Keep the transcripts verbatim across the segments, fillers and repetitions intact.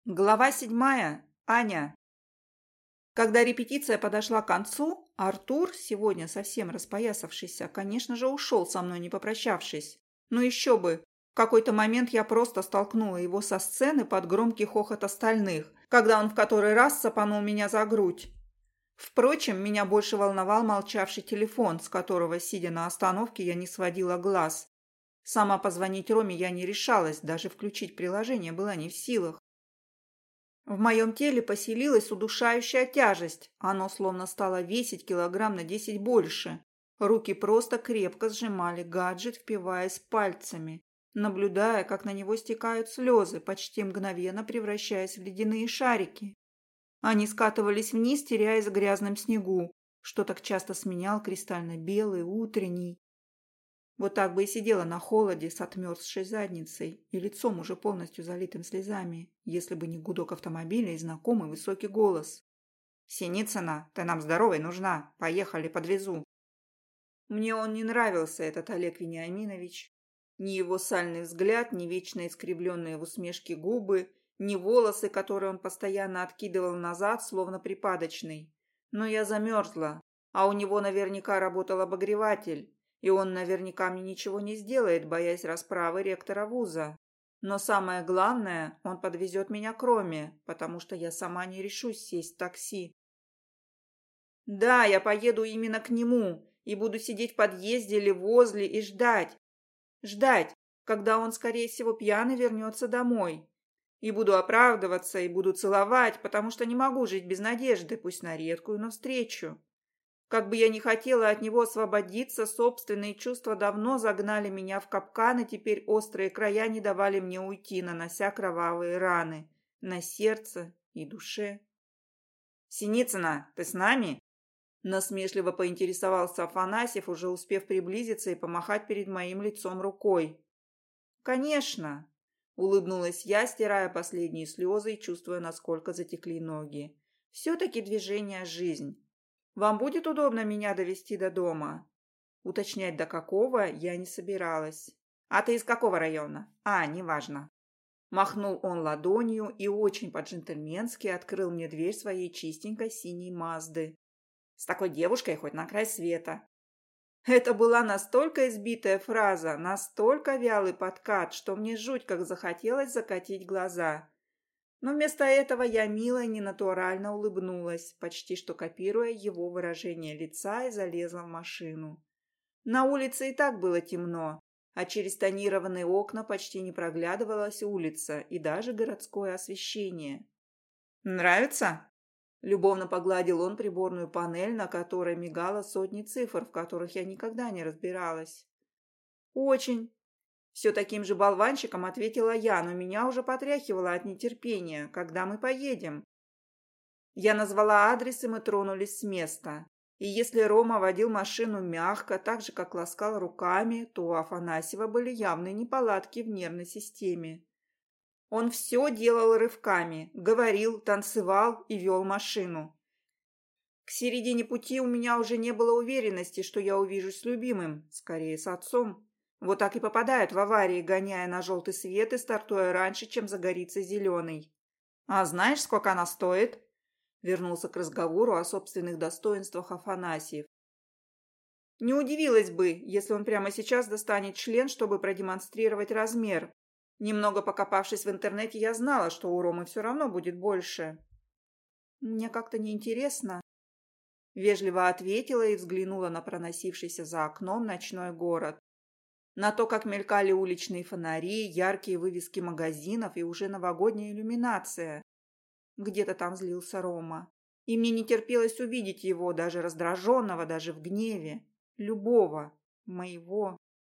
Глава седьмая. Аня. Когда репетиция подошла к концу, Артур, сегодня совсем распоясавшийся, конечно же, ушел со мной, не попрощавшись. Ну еще бы! В какой-то момент я просто столкнула его со сцены под громкий хохот остальных, когда он в который раз цапанул меня за грудь. Впрочем, меня больше волновал молчавший телефон, с которого, сидя на остановке, я не сводила глаз. Сама позвонить Роме я не решалась, даже включить приложение была не в силах. В моем теле поселилась удушающая тяжесть. Оно словно стало весить килограмм на десять больше. Руки просто крепко сжимали гаджет, впиваясь пальцами, наблюдая, как на него стекают слезы, почти мгновенно превращаясь в ледяные шарики. Они скатывались вниз, теряясь в грязном снегу, что так часто сменял кристально-белый утренний. Вот так бы и сидела на холоде с отмерзшей задницей и лицом уже полностью залитым слезами, если бы не гудок автомобиля и знакомый высокий голос. «Синицына, ты нам здоровой нужна. Поехали, подвезу». Мне он не нравился, этот Олег Вениаминович. Ни его сальный взгляд, ни вечно искривленные в усмешке губы, ни волосы, которые он постоянно откидывал назад, словно припадочный. Но я замерзла, а у него наверняка работал обогреватель. И он наверняка мне ничего не сделает, боясь расправы ректора вуза. Но самое главное, он подвезет меня к Роме, потому что я сама не решусь сесть в такси. Да, я поеду именно к нему и буду сидеть в подъезде или возле и ждать. Ждать, когда он, скорее всего, пьяный вернется домой. И буду оправдываться, и буду целовать, потому что не могу жить без надежды, пусть на редкую, но встречу. Как бы я ни хотела от него освободиться, собственные чувства давно загнали меня в капкан, и теперь острые края не давали мне уйти, нанося кровавые раны на сердце и душе. «Синицына, ты с нами?» Насмешливо поинтересовался Афанасьев, уже успев приблизиться и помахать перед моим лицом рукой. «Конечно!» – улыбнулась я, стирая последние слезы и чувствуя, насколько затекли ноги. «Все-таки движение – жизнь. Вам будет удобно меня довести до дома?» Уточнять до какого я не собиралась. «А ты из какого района?» «А, неважно». Махнул он ладонью и очень по-джентльменски открыл мне дверь своей чистенькой синей Мазды. «С такой девушкой хоть на край света». Это была настолько избитая фраза, настолько вялый подкат, что мне жуть как захотелось закатить глаза. Но вместо этого я мило и ненатурально улыбнулась, почти что копируя его выражение лица, и залезла в машину. На улице и так было темно, а через тонированные окна почти не проглядывалась улица и даже городское освещение. «Нравится?» Любовно погладил он приборную панель, на которой мигало сотни цифр, в которых я никогда не разбиралась. «Очень!» Все таким же болванчиком ответила я, но меня уже потряхивало от нетерпения. «Когда мы поедем?» Я назвала адрес, и мы тронулись с места. И если Рома водил машину мягко, так же, как ласкал руками, то у Афанасьева были явные неполадки в нервной системе. Он все делал рывками, говорил, танцевал и вел машину. К середине пути у меня уже не было уверенности, что я увижусь с любимым, скорее с отцом. Вот так и попадают в аварии, гоняя на желтый свет и стартуя раньше, чем загорится зеленый. «А знаешь, сколько она стоит?» Вернулся к разговору о собственных достоинствах Афанасьев. Не удивилась бы, если он прямо сейчас достанет член, чтобы продемонстрировать размер. Немного покопавшись в интернете, я знала, что у Ромы все равно будет больше. «Мне как-то неинтересно», — вежливо ответила и взглянула на проносившийся за окном ночной город. На то, как мелькали уличные фонари, яркие вывески магазинов и уже новогодняя иллюминация. Где-то там злился Рома. И мне не терпелось увидеть его, даже раздраженного, даже в гневе. Любого. Моего.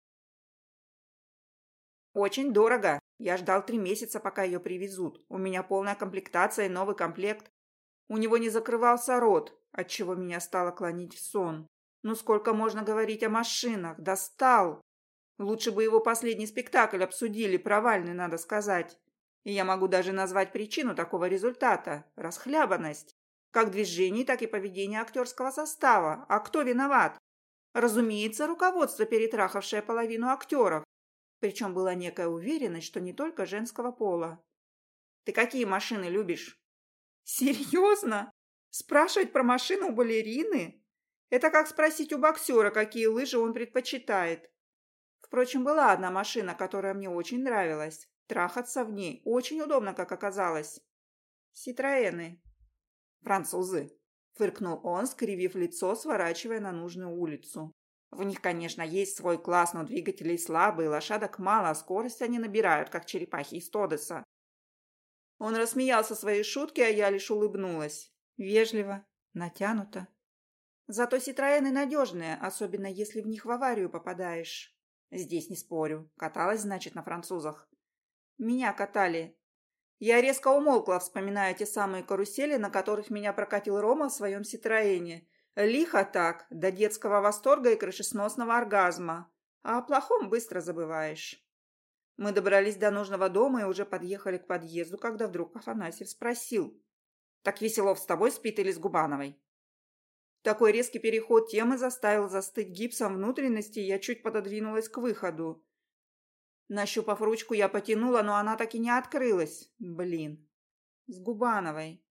«Очень дорого. Я ждал три месяца, пока ее привезут. У меня полная комплектация и новый комплект». У него не закрывался рот, отчего меня стало клонить в сон. Ну сколько можно говорить о машинах? Достал! Лучше бы его последний спектакль обсудили, провальный, надо сказать. И я могу даже назвать причину такого результата – расхлябанность. Как движений, так и поведения актерского состава. А кто виноват? Разумеется, руководство, перетрахавшее половину актеров. Причем была некая уверенность, что не только женского пола. Ты какие машины любишь?» «Серьезно? Спрашивать про машину у балерины? Это как спросить у боксера, какие лыжи он предпочитает. Впрочем, была одна машина, которая мне очень нравилась. Трахаться в ней очень удобно, как оказалось. Ситроэны». «Французы», — фыркнул он, скривив лицо, сворачивая на нужную улицу. «В них, конечно, есть свой класс, но двигателей слабые, лошадок мало, а скорость они набирают, как черепахи из Тодеса». Он рассмеялся своей шутке, а я лишь улыбнулась. Вежливо, натянуто. Зато Ситроэны надежные, особенно если в них в аварию попадаешь. Здесь не спорю. Каталась, значит, на французах. Меня катали. Я резко умолкла, вспоминая те самые карусели, на которых меня прокатил Рома в своем Ситроэне. Лихо так, до детского восторга и крышесносного оргазма. А о плохом быстро забываешь. Мы добрались до нужного дома и уже подъехали к подъезду, когда вдруг Афанасьев спросил: «Так Веселов с тобой спит или с Губановой?» Такой резкий переход темы заставил застыть гипсом внутренности, и я чуть пододвинулась к выходу. Нащупав ручку, я потянула, но она так и не открылась. Блин. С Губановой.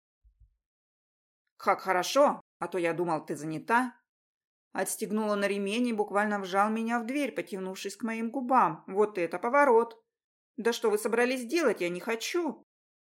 «Как хорошо, а то я думал, ты занята». Отстегнула на ремень и буквально вжал меня в дверь, потянувшись к моим губам. Вот это поворот! «Да что вы собрались делать? Я не хочу!»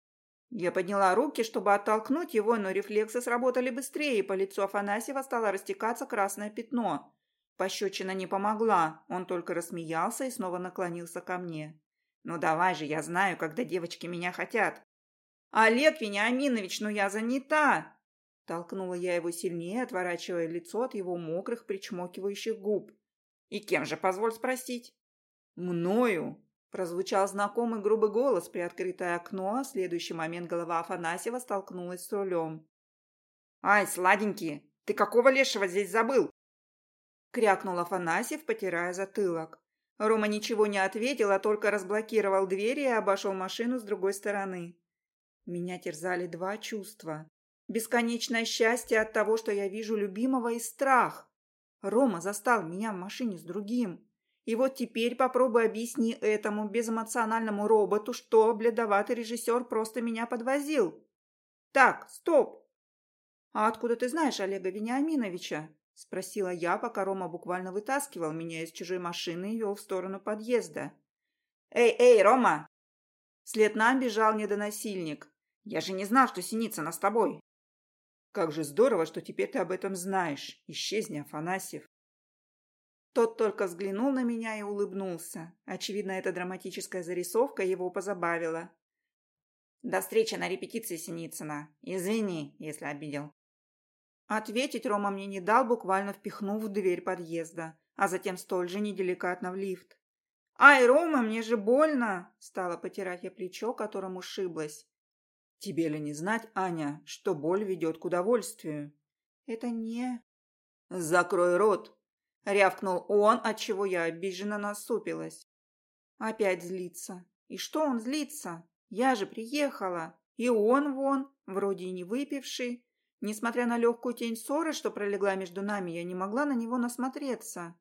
Я подняла руки, чтобы оттолкнуть его, но рефлексы сработали быстрее, и по лицу Афанасьева стало растекаться красное пятно. Пощечина не помогла, он только рассмеялся и снова наклонился ко мне. «Ну давай же, я знаю, когда девочки меня хотят». «Олег Вениаминович, ну я занята!» Толкнула я его сильнее, отворачивая лицо от его мокрых, причмокивающих губ. «И кем же, позволь спросить?» «Мною!» Прозвучал знакомый грубый голос, приоткрытое окно, а в следующий момент голова Афанасьева столкнулась с рулем. «Ай, сладенький, ты какого лешего здесь забыл?» Крякнул Афанасьев, потирая затылок. Рома ничего не ответил, а только разблокировал двери и обошел машину с другой стороны. Меня терзали два чувства. Бесконечное счастье от того, что я вижу любимого, и страх. Рома застал меня в машине с другим. И вот теперь попробуй объясни этому безэмоциональному роботу, что бледоватый режиссер просто меня подвозил. Так, стоп. «А откуда ты знаешь Олега Вениаминовича?» – спросила я, пока Рома буквально вытаскивал меня из чужой машины и вел в сторону подъезда. «Эй, эй, Рома!» Вслед нам бежал недоносильник. «Я же не знал, что Синицына с тобой». «Как же здорово, что теперь ты об этом знаешь. Исчезни, Афанасьев». Тот только взглянул на меня и улыбнулся. Очевидно, эта драматическая зарисовка его позабавила. «До встречи на репетиции, Синицына. Извини, если обидел». Ответить Рома мне не дал, буквально впихнув в дверь подъезда, а затем столь же неделикатно в лифт. «Ай, Рома, мне же больно!» – стала потирать я плечо, которым ушиблась. «Тебе ли не знать, Аня, что боль ведет к удовольствию?» «Это не...» «Закрой рот!» — рявкнул он, отчего я обиженно насупилась. Опять злится. И что он злится? Я же приехала. И он вон, вроде и не выпивший. Несмотря на легкую тень ссоры, что пролегла между нами, я не могла на него насмотреться.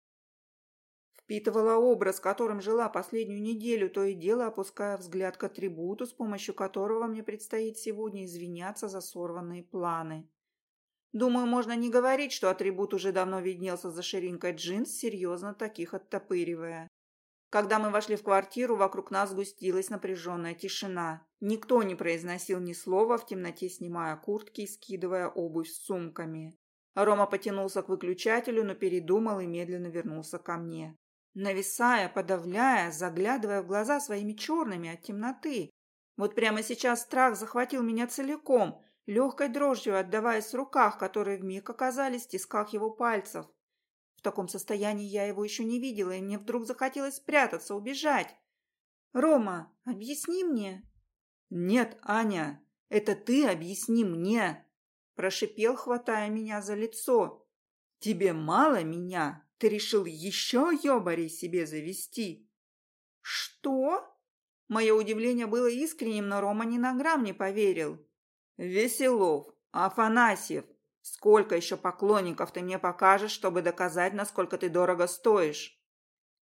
Впитывала образ, которым жила последнюю неделю, то и дело опуская взгляд к атрибуту, с помощью которого мне предстоит сегодня извиняться за сорванные планы. Думаю, можно не говорить, что атрибут уже давно виднелся за ширинкой джинс, серьезно таких оттопыривая. Когда мы вошли в квартиру, вокруг нас сгустилась напряженная тишина. Никто не произносил ни слова, в темноте снимая куртки и скидывая обувь с сумками. Рома потянулся к выключателю, но передумал и медленно вернулся ко мне. Нависая, подавляя, заглядывая в глаза своими черными от темноты. Вот прямо сейчас страх захватил меня целиком, легкой дрожью отдаваясь в руках, которые вмиг оказались в тисках его пальцев. В таком состоянии я его еще не видела, и мне вдруг захотелось спрятаться, убежать. «Рома, объясни мне». «Нет, Аня, это ты объясни мне», – прошипел, хватая меня за лицо. «Тебе мало меня? Ты решил еще ёбарей себе завести?» «Что?» Мое удивление было искренним, но Рома ни на грамм не поверил. «Веселов, Афанасьев, сколько еще поклонников ты мне покажешь, чтобы доказать, насколько ты дорого стоишь?»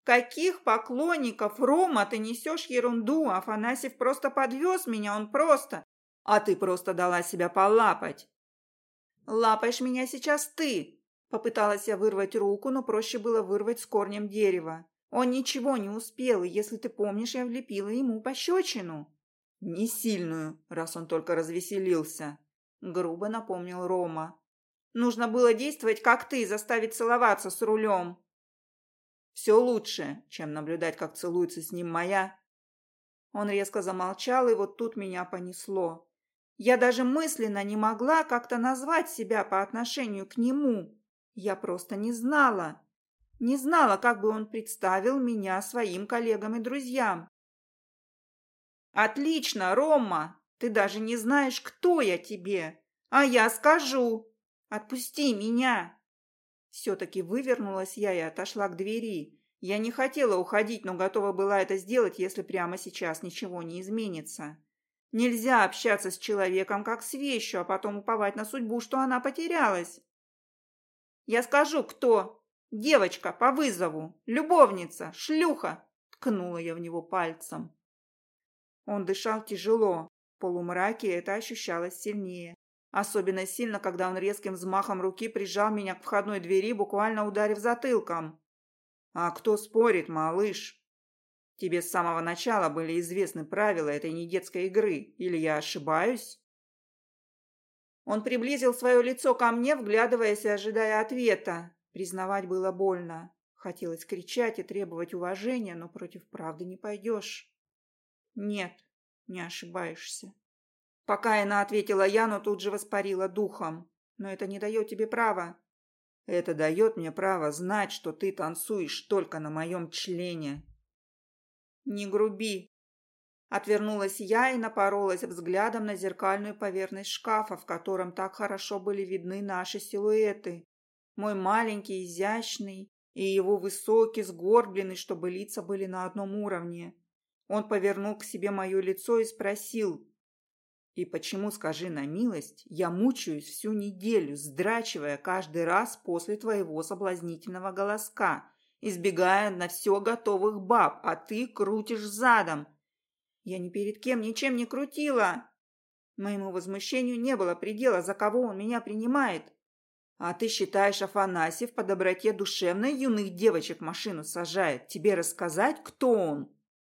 Каких поклонников, Рома, ты несешь ерунду? Афанасьев просто подвез меня, он просто... А ты просто дала себя полапать. Лапаешь меня сейчас ты. Попыталась я вырвать руку, но проще было вырвать с корнем дерева. Он ничего не успел, и, если ты помнишь, я влепила ему пощечину. Не сильную, раз он только развеселился. Грубо напомнил Рома. Нужно было действовать, как ты, заставить целоваться с рулем. Все лучше, чем наблюдать, как целуется с ним моя. Он резко замолчал, и вот тут меня понесло. Я даже мысленно не могла как-то назвать себя по отношению к нему. Я просто не знала. Не знала, как бы он представил меня своим коллегам и друзьям. «Отлично, Рома! Ты даже не знаешь, кто я тебе. А я скажу. Отпусти меня!» Все-таки вывернулась я и отошла к двери. Я не хотела уходить, но готова была это сделать, если прямо сейчас ничего не изменится. Нельзя общаться с человеком как с вещью, а потом уповать на судьбу, что она потерялась. «Я скажу, кто. Девочка по вызову. Любовница. Шлюха!» Ткнула я в него пальцем. Он дышал тяжело. В полумраке это ощущалось сильнее. Особенно сильно, когда он резким взмахом руки прижал меня к входной двери, буквально ударив затылком. «А кто спорит, малыш? Тебе с самого начала были известны правила этой недетской игры, или я ошибаюсь?» Он приблизил свое лицо ко мне, вглядываясь и ожидая ответа. Признавать было больно. Хотелось кричать и требовать уважения, но против правды не пойдешь. «Нет, не ошибаешься». Покаянно ответила я, но тут же воспарила духом. «Но это не дает тебе права». «Это дает мне право знать, что ты танцуешь только на моем члене». «Не груби». Отвернулась я и напоролась взглядом на зеркальную поверхность шкафа, в котором так хорошо были видны наши силуэты. Мой маленький, изящный, и его высокий, сгорбленный, чтобы лица были на одном уровне. Он повернул к себе мое лицо и спросил: «И почему, скажи на милость, я мучаюсь всю неделю, сдрачивая каждый раз после твоего соблазнительного голоска, избегая на все готовых баб, а ты крутишь задом?» Я ни перед кем ничем не крутила. Моему возмущению не было предела, за кого он меня принимает. «А ты считаешь, Афанасьев по доброте душевной юных девочек машину сажает? Тебе рассказать, кто он?»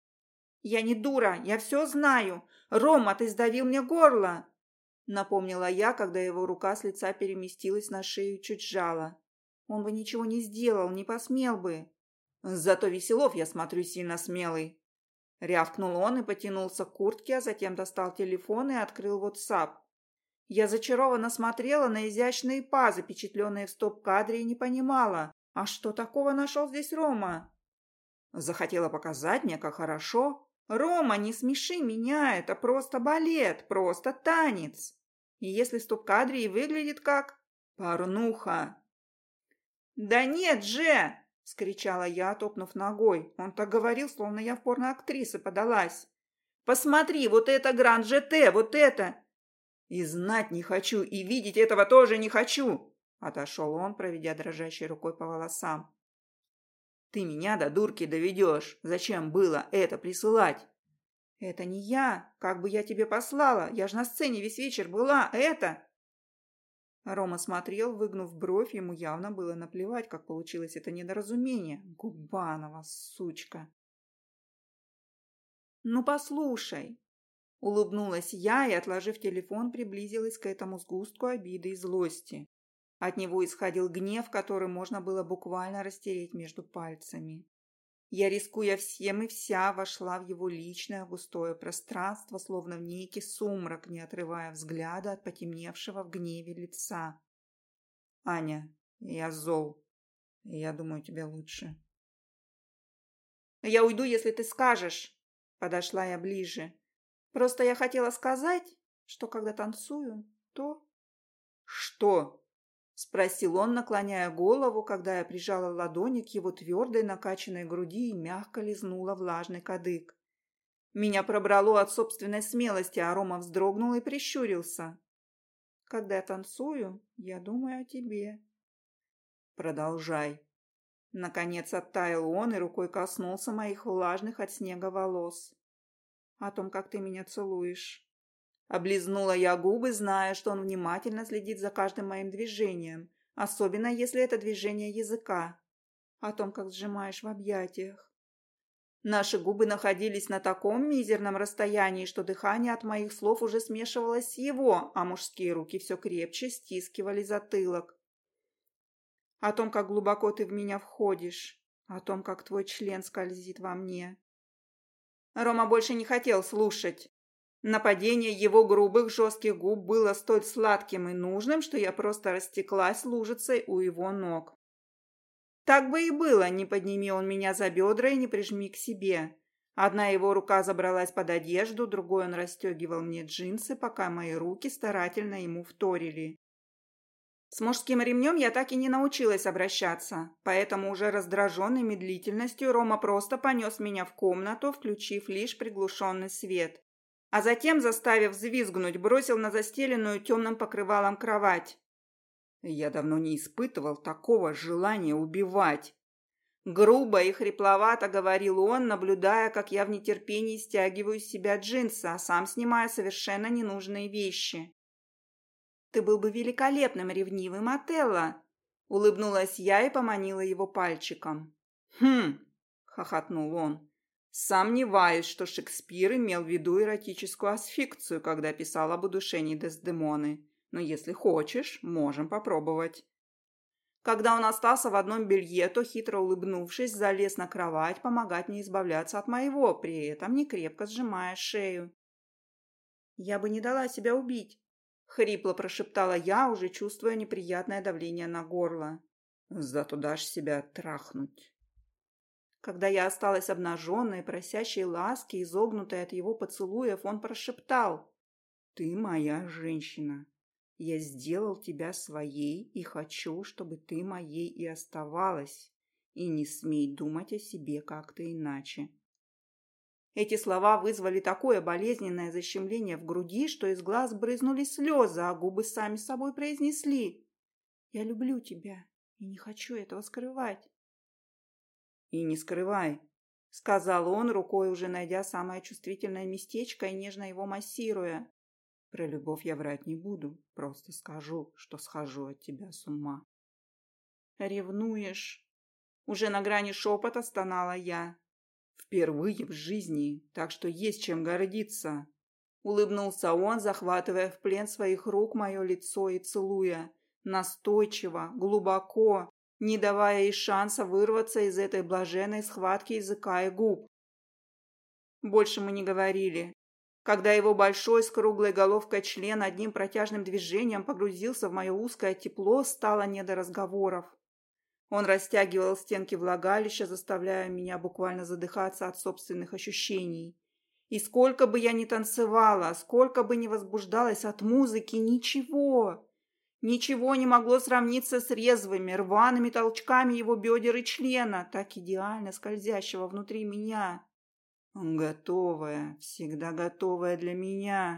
«Я не дура, я все знаю. Рома, ты сдавил мне горло!» Напомнила я, когда его рука с лица переместилась на шею, чуть сжала. Он бы ничего не сделал, не посмел бы. «Зато Веселов, я смотрю, сильно смелый». Рявкнул он и потянулся к куртке, а затем достал телефон и открыл WhatsApp. Я зачарованно смотрела на изящные па, запечатленные в стоп-кадре, и не понимала, а что такого нашел здесь Рома? Захотела показать мне, как хорошо. «Рома, не смеши меня, это просто балет, просто танец. И если стоп-кадре и выглядит как порнуха». «Да нет же!» — вскричала я, топнув ногой. Он так говорил, словно я в порноактрисы подалась. «Посмотри, вот это Гранд ЖТ, вот это!» «И знать не хочу, и видеть этого тоже не хочу!» Отошел он, проведя дрожащей рукой по волосам. «Ты меня до дурки доведешь. Зачем было это присылать?» «Это не я. Как бы я тебе послала? Я же на сцене весь вечер была. Это...» Рома смотрел, выгнув бровь. Ему явно было наплевать, как получилось это недоразумение. Губанова, сучка. «Ну, послушай». Улыбнулась я и, отложив телефон, приблизилась к этому сгустку обиды и злости. От него исходил гнев, который можно было буквально растереть между пальцами. Я, рискуя всем и вся, вошла в его личное густое пространство, словно в некий сумрак, не отрывая взгляда от потемневшего в гневе лица. «Аня, я зол. Я думаю, тебе лучше». «Я уйду, если ты скажешь». Подошла я ближе. «Просто я хотела сказать, что когда танцую, то...» «Что?» — спросил он, наклоняя голову, когда я прижала ладони к его твердой накачанной груди и мягко лизнула влажный кадык. Меня пробрало от собственной смелости, а Рома вздрогнул и прищурился. «Когда я танцую, я думаю о тебе». «Продолжай». Наконец оттаял он и рукой коснулся моих влажных от снега волос. «О том, как ты меня целуешь». Облизнула я губы, зная, что он внимательно следит за каждым моим движением, особенно если это движение языка. О том, как сжимаешь в объятиях. Наши губы находились на таком мизерном расстоянии, что дыхание от моих слов уже смешивалось с его, а мужские руки все крепче стискивали затылок. О том, как глубоко ты в меня входишь. О том, как твой член скользит во мне. Рома больше не хотел слушать. Нападение его грубых жестких губ было столь сладким и нужным, что я просто растеклась лужицей у его ног. Так бы и было, не подними он меня за бедра и не прижми к себе. Одна его рука забралась под одежду, другой он расстегивал мне джинсы, пока мои руки старательно ему вторили. С мужским ремнем я так и не научилась обращаться, поэтому уже раздраженной медлительностью Рома просто понес меня в комнату, включив лишь приглушенный свет. А затем, заставив взвизгнуть, бросил на застеленную темным покрывалом кровать. Я давно не испытывал такого желания убивать. Грубо и хрипловато говорил он, наблюдая, как я в нетерпении стягиваю с себя джинсы, а сам снимаю совершенно ненужные вещи. «Ты был бы великолепным ревнивым, Отелло!» Улыбнулась я и поманила его пальчиком. «Хм!» — хохотнул он. «Сомневаюсь, что Шекспир имел в виду эротическую асфикцию, когда писал об удушении Дездемоны. Но если хочешь, можем попробовать». Когда он остался в одном белье, то, хитро улыбнувшись, залез на кровать помогать мне избавляться от моего, при этом не крепко сжимая шею. «Я бы не дала себя убить», — хрипло прошептала я, уже чувствуя неприятное давление на горло. «Зато дашь себя трахнуть». Когда я осталась обнаженной, просящей ласки, изогнутой от его поцелуев, он прошептал: «Ты моя женщина. Я сделал тебя своей и хочу, чтобы ты моей и оставалась. И не смей думать о себе как-то иначе». Эти слова вызвали такое болезненное защемление в груди, что из глаз брызнули слезы, а губы сами собой произнесли: «Я люблю тебя и не хочу этого скрывать». «И не скрывай», — сказал он, рукой уже найдя самое чувствительное местечко и нежно его массируя. «Про любовь я врать не буду, просто скажу, что схожу от тебя с ума». «Ревнуешь?» Уже на грани шепота стонала я. «Впервые в жизни, так что есть чем гордиться», — улыбнулся он, захватывая в плен своих рук мое лицо и целуя, настойчиво, глубоко, не давая ей шанса вырваться из этой блаженной схватки языка и губ. Больше мы не говорили. Когда его большой с круглой головкой член одним протяжным движением погрузился в мое узкое тепло, стало не до разговоров. Он растягивал стенки влагалища, заставляя меня буквально задыхаться от собственных ощущений. И сколько бы я ни танцевала, сколько бы ни возбуждалась от музыки, ничего, ничего не могло сравниться с резвыми, рваными толчками его бедер и члена, так идеально скользящего внутри меня. Готовая, всегда готовая для меня.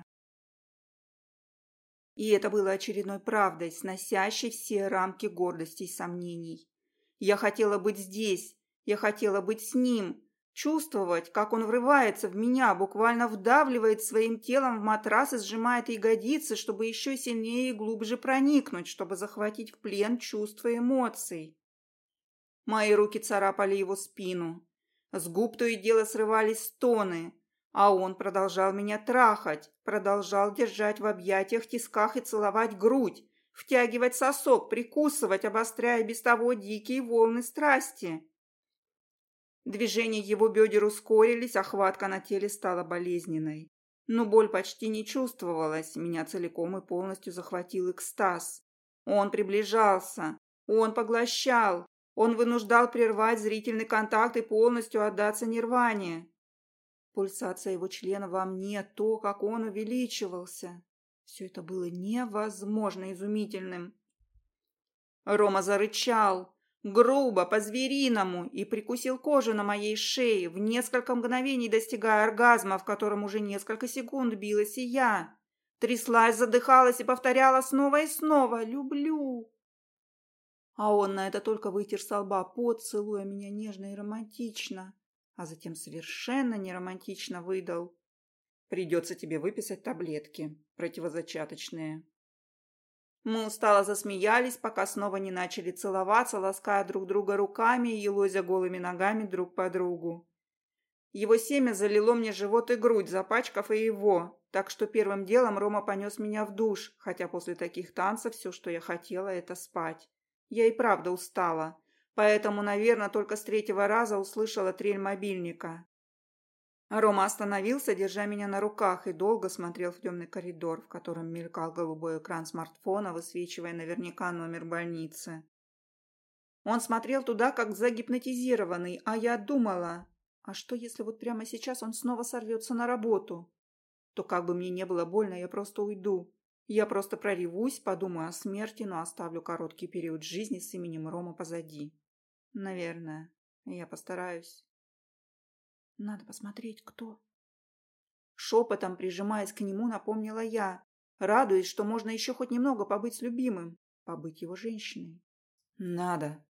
И это было очередной правдой, сносящей все рамки гордости и сомнений. Я хотела быть здесь, я хотела быть с ним, чувствовать, как он врывается в меня, буквально вдавливает своим телом в матрас и сжимает ягодицы, чтобы еще сильнее и глубже проникнуть, чтобы захватить в плен чувства и эмоций. Мои руки царапали его спину. С губ то и дело срывались стоны, а он продолжал меня трахать, продолжал держать в объятиях, тисках и целовать грудь, втягивать сосок, прикусывать, обостряя без того дикие волны страсти. Движения его бедер ускорились, а хватка на теле стала болезненной. Но боль почти не чувствовалась, меня целиком и полностью захватил экстаз. Он приближался, он поглощал, он вынуждал прервать зрительный контакт и полностью отдаться нирване. Пульсация его члена во мне, то, как он увеличивался. Все это было невозможно изумительным. Рома зарычал, грубо, по-звериному, и прикусил кожу на моей шее, в несколько мгновений достигая оргазма, в котором уже несколько секунд билась и я. Тряслась, задыхалась и повторяла снова и снова: «Люблю». А он на это только вытер со лба пот, целуя меня нежно и романтично, а затем совершенно неромантично выдал: «Придется тебе выписать таблетки противозачаточные». Мы устало засмеялись, пока снова не начали целоваться, лаская друг друга руками и елозя голыми ногами друг по другу. Его семя залило мне живот и грудь, запачкав и его, так что первым делом Рома понес меня в душ, хотя после таких танцев все, что я хотела, это спать. Я и правда устала, поэтому, наверное, только с третьего раза услышала трель мобильника. Рома остановился, держа меня на руках, и долго смотрел в темный коридор, в котором мелькал голубой экран смартфона, высвечивая наверняка номер больницы. Он смотрел туда, как загипнотизированный, а я думала, а что, если вот прямо сейчас он снова сорвется на работу? То как бы мне не было больно, я просто уйду. Я просто проревусь, подумаю о смерти, но оставлю короткий период жизни с именем Рома позади. Наверное, я постараюсь. Надо посмотреть, кто. Шепотом, прижимаясь к нему, напомнила я, радуясь, что можно еще хоть немного побыть с любимым, побыть его женщиной. Надо.